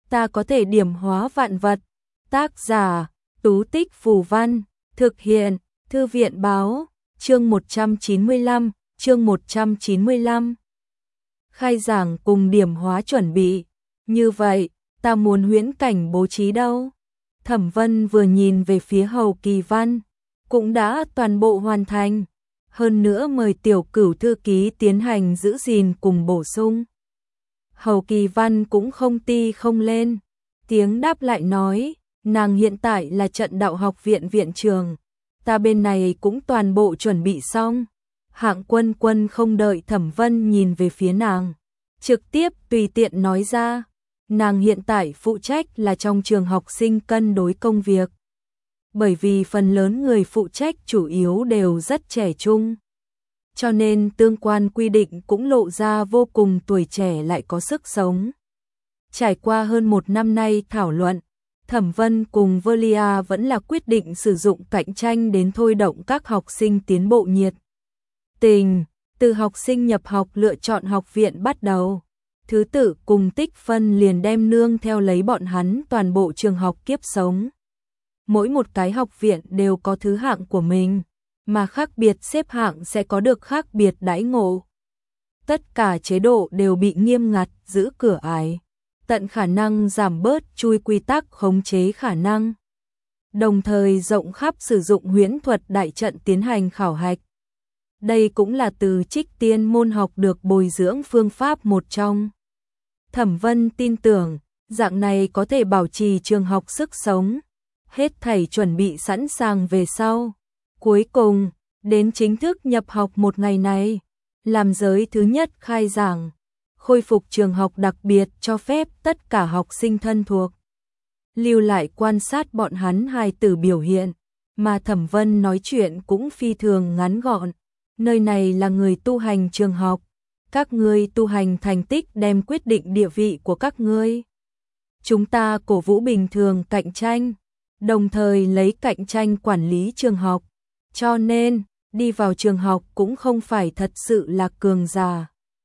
ta có thể điểm hóa vạn vật. Tác giả: Tú Tích Phù Văn, thực hiện: Thư viện Báo, chương 195, chương 195. Khai giảng cùng điểm hóa chuẩn bị. Như vậy, ta muốn huyễn cảnh bố trí đâu? Thẩm Vân vừa nhìn về phía Hầu Kỳ Văn, cũng đã toàn bộ hoàn thành. Hơn nữa mời Tiểu Cửu thư ký tiến hành giữ gìn cùng bổ sung. Hầu Kỳ Văn cũng không ti không lên, tiếng đáp lại nói, nàng hiện tại là Trận Đạo Học viện viện trưởng, ta bên này cũng toàn bộ chuẩn bị xong. Hạng Quân Quân không đợi Thẩm Vân nhìn về phía nàng, trực tiếp tùy tiện nói ra, nàng hiện tại phụ trách là trong trường học sinh cân đối công việc. Bởi vì phần lớn người phụ trách chủ yếu đều rất trẻ trung, cho nên tương quan quy định cũng lộ ra vô cùng tuổi trẻ lại có sức sống. Trải qua hơn một năm nay thảo luận, Thẩm Vân cùng Velia vẫn là quyết định sử dụng cạnh tranh đến thôi động các học sinh tiến bộ nhiệt tình, từ học sinh nhập học lựa chọn học viện bắt đầu. Thứ tự cùng tích phân liền đem nương theo lấy bọn hắn toàn bộ trường học kiếp sống. Mỗi một cái học viện đều có thứ hạng của mình, mà khác biệt xếp hạng sẽ có được khác biệt đãi ngộ. Tất cả chế độ đều bị nghiêm ngặt giữ cửa ải, tận khả năng giảm bớt chui quy tắc khống chế khả năng. Đồng thời rộng khắp sử dụng huyễn thuật đại trận tiến hành khảo hạch. Đây cũng là từ Trích Tiên môn học được bồi dưỡng phương pháp một trong. Thẩm Vân tin tưởng, dạng này có thể bảo trì trường học sức sống. Hết thảy chuẩn bị sẵn sàng về sau. Cuối cùng, đến chính thức nhập học một ngày này, làm giới thứ nhất khai giảng, khôi phục trường học đặc biệt cho phép tất cả học sinh thân thuộc lưu lại quan sát bọn hắn hài tử biểu hiện, mà Thẩm Vân nói chuyện cũng phi thường ngắn gọn. Nơi này là người tu hành trường học, các ngươi tu hành thành tích đem quyết định địa vị của các ngươi. Chúng ta cổ vũ bình thường cạnh tranh, đồng thời lấy cạnh tranh quản lý trường học, cho nên đi vào trường học cũng không phải thật sự là cường giả.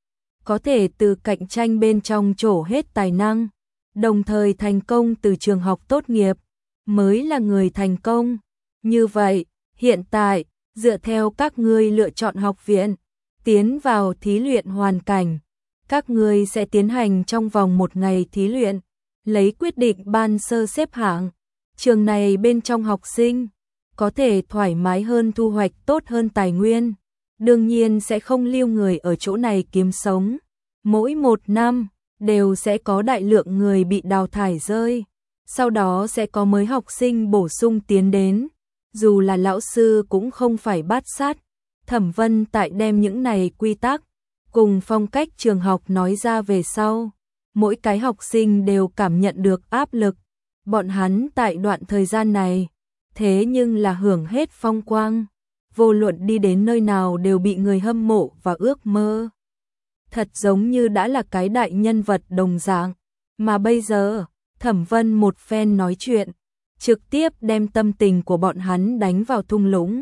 Có thể từ cạnh tranh bên trong trổ hết tài năng, đồng thời thành công từ trường học tốt nghiệp, mới là người thành công. Như vậy, hiện tại, dựa theo các ngươi lựa chọn học viện, tiến vào thí luyện hoàn cảnh, các ngươi sẽ tiến hành trong vòng một ngày thí luyện, lấy quyết định ban sơ xếp hạng. Trường này bên trong học sinh có thể thoải mái hơn thu hoạch tốt hơn tài nguyên, đương nhiên sẽ không lưu người ở chỗ này kiếm sống. Mỗi một năm đều sẽ có đại lượng người bị đào thải rơi, sau đó sẽ có mới học sinh bổ sung tiến đến, dù là lão sư cũng không phải bát sát. Thẩm Vân tại đem những này quy tắc cùng phong cách trường học nói ra về sau, mỗi cái học sinh đều cảm nhận được áp lực. Bọn hắn tại đoạn thời gian này, thế nhưng là hưởng hết phong quang, vô luận đi đến nơi nào đều bị người hâm mộ và ước mơ. Thật giống như đã là cái đại nhân vật đồng dạng, mà bây giờ, Thẩm Vân một phen nói chuyện, trực tiếp đem tâm tình của bọn hắn đánh vào thung lũng.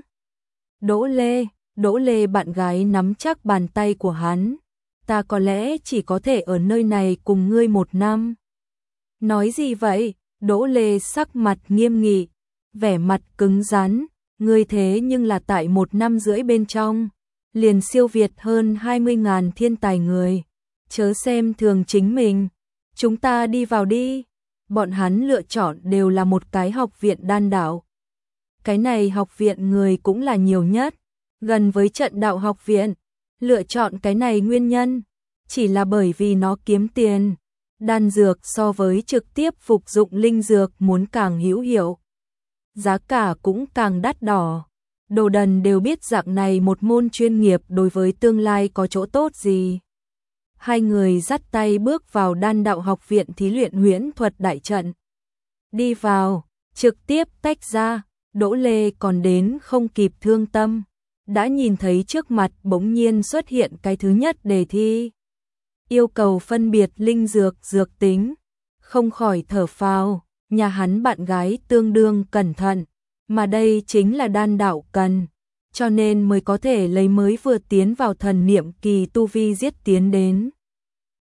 Đỗ Lê bạn gái nắm chắc bàn tay của hắn, ta có lẽ chỉ có thể ở nơi này cùng ngươi một năm. Nói gì vậy? Đỗ Lê sắc mặt nghiêm nghị, vẻ mặt cứng rắn, ngươi thế nhưng là tại 1 năm rưỡi bên trong, liền siêu việt hơn 20.000 thiên tài người, chớ xem thường chính mình, chúng ta đi vào đi. Bọn hắn lựa chọn đều là một cái học viện đan đạo. Cái này học viện người cũng là nhiều nhất, gần với Trận Đạo học viện, lựa chọn cái này nguyên nhân, chỉ là bởi vì nó kiếm tiền. Đan dược so với trực tiếp phục dụng linh dược muốn càng hữu hiệu, giá cả cũng càng đắt đỏ. Đồ đần đều biết dạng này một môn chuyên nghiệp đối với tương lai có chỗ tốt gì. Hai người dắt tay bước vào Đan Đạo học viện thí luyện huyễn thuật đại trận. Đi vào, trực tiếp tách ra, Đỗ Lê còn đến không kịp thương tâm, đã nhìn thấy trước mặt bỗng nhiên xuất hiện cái thứ nhất đề thi. Yêu cầu phân biệt linh dược dược tính, không khỏi thở phào, nhà hắn bạn gái tương đương cẩn thận, mà đây chính là đan đạo cần, cho nên mới có thể lấy mới vừa tiến vào thần niệm kỳ tu vi giết tiến đến.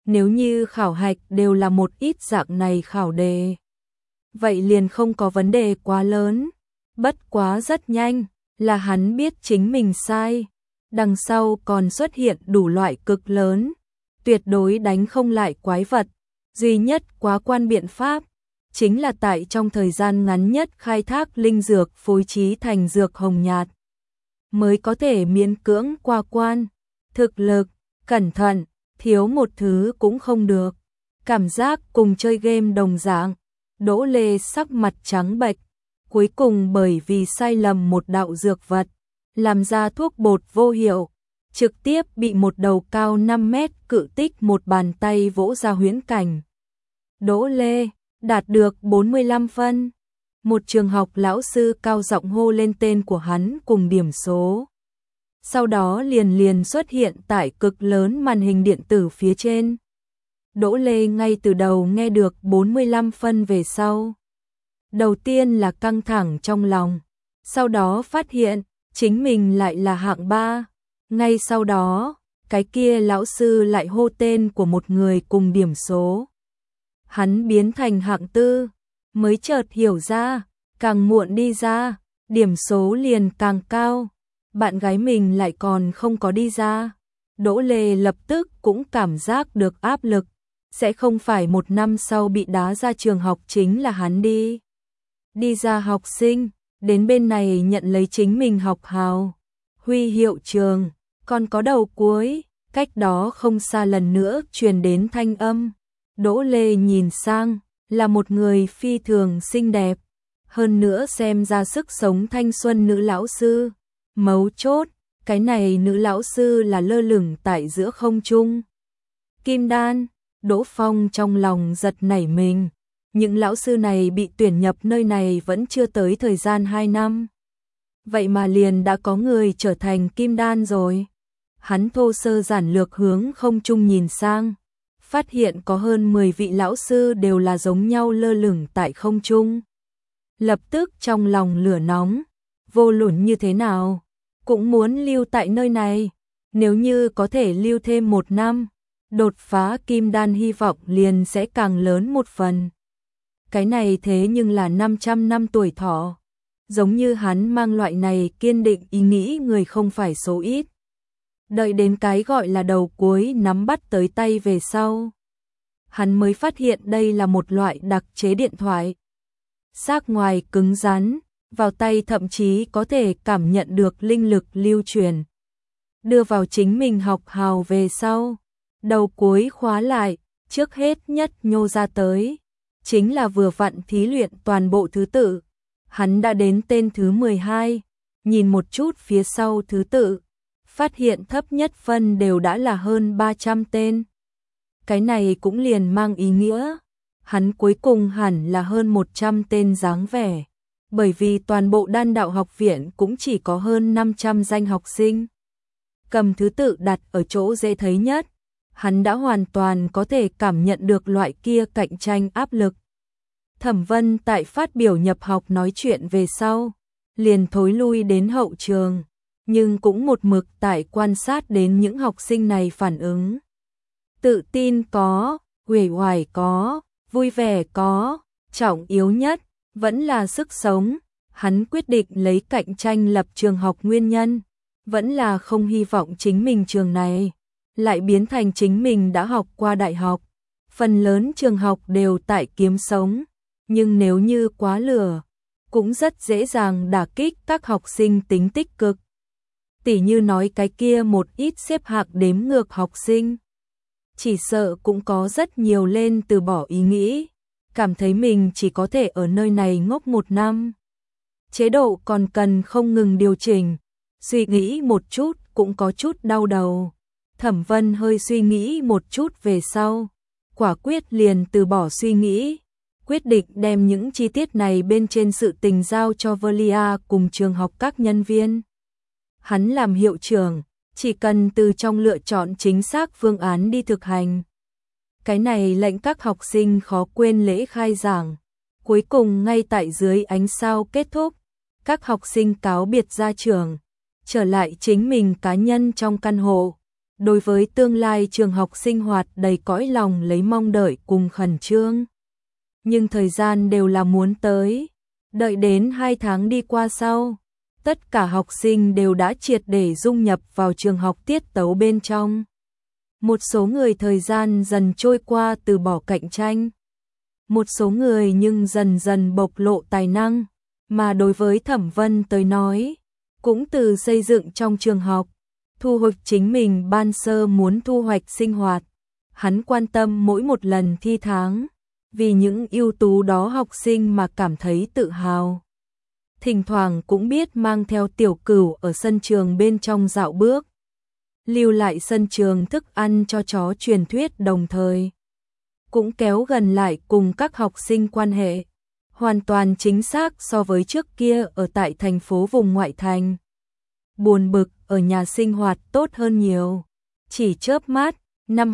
Nếu như khảo hạch đều là một ít dạng này khảo đề, vậy liền không có vấn đề quá lớn. Bất quá rất nhanh, là hắn biết chính mình sai. Đằng sau còn xuất hiện đủ loại cực lớn, tuyệt đối đánh không lại quái vật. Duy nhất quá quan biện pháp, chính là tại trong thời gian ngắn nhất khai thác linh dược phối trí thành dược hồng nhạt, mới có thể miễn cưỡng qua quan. Thực lực, cẩn thận, thiếu một thứ cũng không được. Cảm giác cùng chơi game đồng dạng. Đỗ Lê sắc mặt trắng bệch, cuối cùng bởi vì sai lầm một đạo dược vật, làm ra thuốc bột vô hiệu, trực tiếp bị một đầu cao 5 mét cự tích một bàn tay vỗ ra huyễn cảnh. Đỗ Lê đạt được 45 phân. Một trường học lão sư cao giọng hô lên tên của hắn cùng điểm số. Sau đó liền xuất hiện tại cực lớn màn hình điện tử phía trên. Đỗ Lê ngay từ đầu nghe được 45 phân về sau. Đầu tiên là căng thẳng trong lòng, sau đó phát hiện chính mình lại là hạng 3. Ngay sau đó, cái kia lão sư lại hô tên của một người cùng điểm số. Hắn biến thành hạng 4, mới chợt hiểu ra, càng muộn đi ra, điểm số liền càng cao. Bạn gái mình lại còn không có đi ra. Đỗ Lê lập tức cũng cảm giác được áp lực, sẽ không phải một năm sau bị đá ra trường học chính là hắn đi ra học sinh, đến bên này nhận lấy chính mình học hào, huy hiệu trường, còn có đầu cuối. Cách đó không xa lần nữa truyền đến thanh âm. Đỗ Lê nhìn sang, là một người phi thường xinh đẹp, hơn nữa xem ra sức sống thanh xuân nữ lão sư. Mấu chốt, cái này nữ lão sư là lơ lửng tại giữa không trung. Kim đan, Đỗ Phong trong lòng giật nảy mình. Những lão sư này bị tuyển nhập nơi này vẫn chưa tới thời gian 2 năm. Vậy mà liền đã có người trở thành kim đan rồi. Hắn thô sơ giản lược hướng không trung nhìn sang, phát hiện có hơn 10 vị lão sư đều là giống nhau lơ lửng tại không trung. Lập tức trong lòng lửa nóng, vô luận như thế nào, cũng muốn lưu tại nơi này. Nếu như có thể lưu thêm 1 năm, đột phá kim đan hy vọng liền sẽ càng lớn một phần. Cái này thế nhưng là 500 năm tuổi thọ. Giống như hắn mang loại này kiên định ý nghĩ người không phải số ít. Đợi đến cái gọi là đầu cuối nắm bắt tới tay về sau, hắn mới phát hiện đây là một loại đặc chế điện thoại. Xác ngoài cứng rắn, vào tay thậm chí có thể cảm nhận được linh lực lưu truyền. Đưa vào chính mình học hào về sau, đầu cuối khóa lại, trước hết nhất nhô ra tới, chính là vừa vặn thí luyện toàn bộ thứ tự. Hắn đã đến tên thứ 12, nhìn một chút phía sau thứ tự, phát hiện thấp nhất phân đều đã là hơn 300 tên. Cái này cũng liền mang ý nghĩa, hắn cuối cùng hẳn là hơn 100 tên dáng vẻ, bởi vì toàn bộ đan đạo học viện cũng chỉ có hơn 500 danh học sinh. Cầm thứ tự đặt ở chỗ dễ thấy nhất, hắn đã hoàn toàn có thể cảm nhận được loại kia cạnh tranh áp lực. Thẩm Vân tại phát biểu nhập học nói chuyện về sau, liền thối lui đến hậu trường, nhưng cũng một mực tại quan sát đến những học sinh này phản ứng. Tự tin có, uể oải có, vui vẻ có, trọng yếu nhất vẫn là sức sống. Hắn quyết định lấy cạnh tranh lập trường học nguyên nhân, vẫn là không hy vọng chính mình trường này lại biến thành chính mình đã học qua đại học. Phần lớn trường học đều tại kiếm sống, nhưng nếu như quá lửa, cũng rất dễ dàng đả kích các học sinh tính tích cực. Tỉ như nói cái kia một ít xếp hạng đếm ngược học sinh, chỉ sợ cũng có rất nhiều lên từ bỏ ý nghĩ, cảm thấy mình chỉ có thể ở nơi này ngốc 1 năm. Chế độ còn cần không ngừng điều chỉnh, suy nghĩ một chút cũng có chút đau đầu. Thẩm Vân hơi suy nghĩ một chút về sau, quả quyết liền từ bỏ suy nghĩ, quyết định đem những chi tiết này bên trên sự tình giao cho Velia cùng trường học các nhân viên. Hắn làm hiệu trưởng, chỉ cần từ trong lựa chọn chính xác phương án đi thực hành. Cái này lệnh các học sinh khó quên lễ khai giảng. Cuối cùng ngay tại dưới ánh sao kết thúc, các học sinh cáo biệt ra trường, trở lại chính mình cá nhân trong căn hộ. đối với tương lai trường học sinh hoạt đầy cõi lòng lấy mong đợi cùng khẩn trương. Nhưng thời gian đều là muốn tới, đợi đến 2 tháng đi qua sau, tất cả học sinh đều đã triệt để dung nhập vào trường học tiết tấu bên trong. Một số người thời gian dần trôi qua từ bỏ cạnh tranh. Một số người nhưng dần dần bộc lộ tài năng, mà đối với Thẩm Vân tới nói, cũng từ xây dựng trong trường học, thu hoạch chính mình ban sơ muốn thu hoạch sinh hoạt. Hắn quan tâm mỗi một lần thi tháng, vì những ưu tú đó học sinh mà cảm thấy tự hào. Thỉnh thoảng cũng biết mang theo Tiểu Cửu ở sân trường bên trong dạo bước, lưu lại sân trường thức ăn cho chó truyền thuyết, đồng thời cũng kéo gần lại cùng các học sinh quan hệ, hoàn toàn chính xác so với trước kia ở tại thành phố vùng ngoại thành. Buồn bực ở nhà sinh hoạt tốt hơn nhiều. Chỉ chớp mắt, năm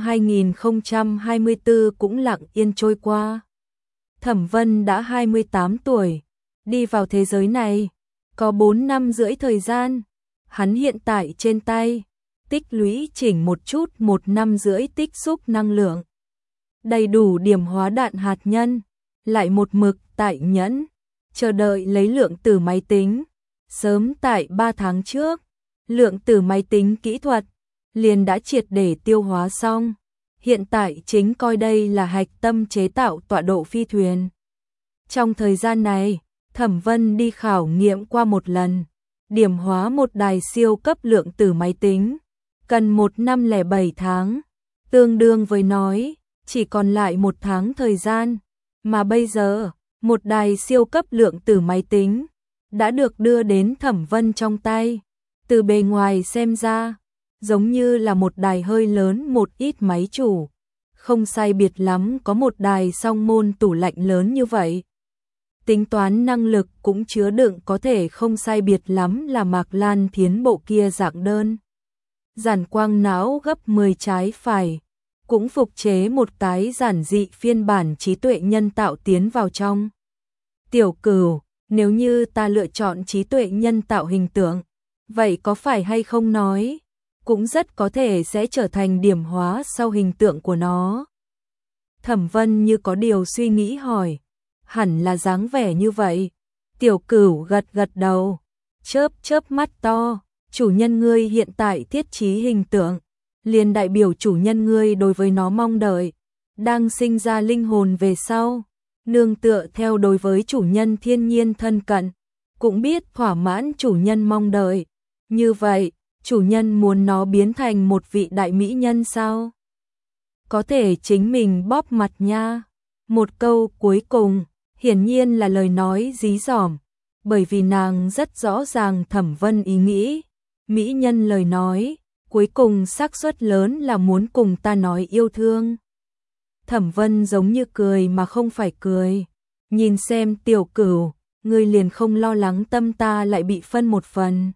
2024 cũng lặng yên trôi qua. Thẩm Vân đã 28 tuổi, đi vào thế giới này, có 4 năm rưỡi thời gian. Hắn hiện tại trên tay, tích lũy chỉnh một chút 1 năm rưỡi tích xúc năng lượng. Đầy đủ điểm hóa đạn hạt nhân, lại một mực tại nhẫn, chờ đợi lấy lượng tử máy tính. Sớm tại 3 tháng trước, lượng tử máy tính kỹ thuật liền đã triệt để tiêu hóa xong. Hiện tại chính coi đây là hạch tâm chế tạo tọa độ phi thuyền. Trong thời gian này, Thẩm Vân đi khảo nghiệm qua một lần, điểm hóa một đài siêu cấp lượng tử máy tính, cần 1 năm 07 tháng, tương đương với nói, chỉ còn lại 1 tháng thời gian, mà bây giờ, một đài siêu cấp lượng tử máy tính đã được đưa đến Thẩm Vân trong tay. Từ bề ngoài xem ra, giống như là một đài hơi lớn một ít máy chủ, không sai biệt lắm có một đài song môn tủ lạnh lớn như vậy. Tính toán năng lực cũng chứa đựng có thể không sai biệt lắm là Mạc Lan Thiến bộ kia dạng đơn. Giản quang não gấp 10 trái phải, cũng phục chế một cái giản dị phiên bản trí tuệ nhân tạo tiến vào trong. Tiểu Cửu, nếu như ta lựa chọn trí tuệ nhân tạo hình tượng, vậy có phải hay không nói, cũng rất có thể sẽ trở thành điểm hóa sau hình tượng của nó. Thẩm Vân như có điều suy nghĩ hỏi, hẳn là dáng vẻ như vậy. Tiểu Cửu gật gật đầu, chớp chớp mắt to, chủ nhân ngươi hiện tại thiết trí hình tượng, liền đại biểu chủ nhân ngươi đối với nó mong đợi, đang sinh ra linh hồn về sau, nương tựa theo đối với chủ nhân thiên nhiên thân cận, cũng biết thỏa mãn chủ nhân mong đợi. Như vậy, chủ nhân muốn nó biến thành một vị đại mỹ nhân sao? Có thể chính mình bóp mặt nha. Một câu cuối cùng, hiển nhiên là lời nói dí dỏm, bởi vì nàng rất rõ ràng Thẩm Vân ý nghĩ. Mỹ nhân lời nói, cuối cùng xác suất lớn là muốn cùng ta nói yêu thương. Thẩm Vân giống như cười mà không phải cười. Nhìn xem Tiểu Cửu, ngươi liền không lo lắng tâm ta lại bị phân một phần.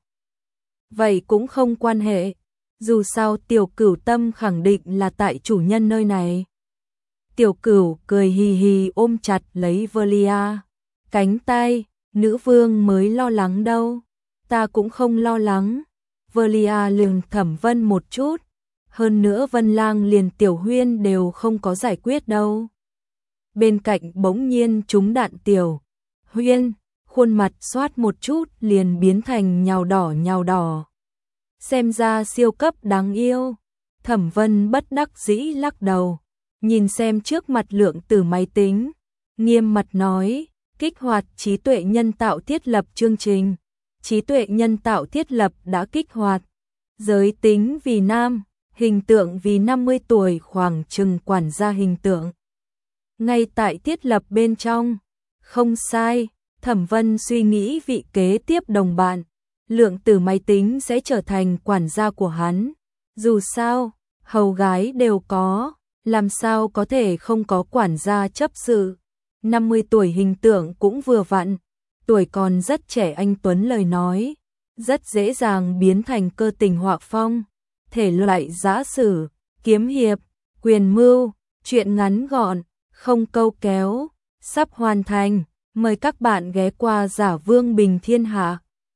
Vậy cũng không quan hệ, dù sao Tiểu Cửu tâm khẳng định là tại chủ nhân nơi này. Tiểu Cửu cười hì hì ôm chặt lấy Velia cánh tay, nữ vương mới lo lắng đâu, ta cũng không lo lắng. Velia lườm Thẩm Vân một chút, hơn nữa Vân Lang liền Tiểu Huyên đều không có giải quyết đâu. Bên cạnh bỗng nhiên trúng đạn Tiểu Huyên, khuôn mặt xoát một chút liền biến thành nhào đỏ. Xem ra siêu cấp đáng yêu. Thẩm Vân bất đắc dĩ lắc đầu, nhìn xem trước mặt lượng tử máy tính, nghiêm mặt nói, kích hoạt trí tuệ nhân tạo thiết lập chương trình. Trí tuệ nhân tạo thiết lập đã kích hoạt. Giới tính vì nam, hình tượng vì 50 tuổi khoảng chừng quản gia hình tượng. Ngay tại thiết lập bên trong. Không sai, Thẩm Vân suy nghĩ vị kế tiếp đồng bạn, lượng tử máy tính sẽ trở thành quản gia của hắn. Dù sao, hầu gái đều có, làm sao có thể không có quản gia chấp sự. 50 tuổi hình tượng cũng vừa vặn, tuổi còn rất trẻ anh tuấn lời nói, rất dễ dàng biến thành cơ tình họa phong, thể loại giã sử, kiếm hiệp, quyền mưu, truyện ngắn gọn, không câu kéo, sắp hoàn thành. Mời các bạn ghé qua Giả Vương Bình Thiên Hạ.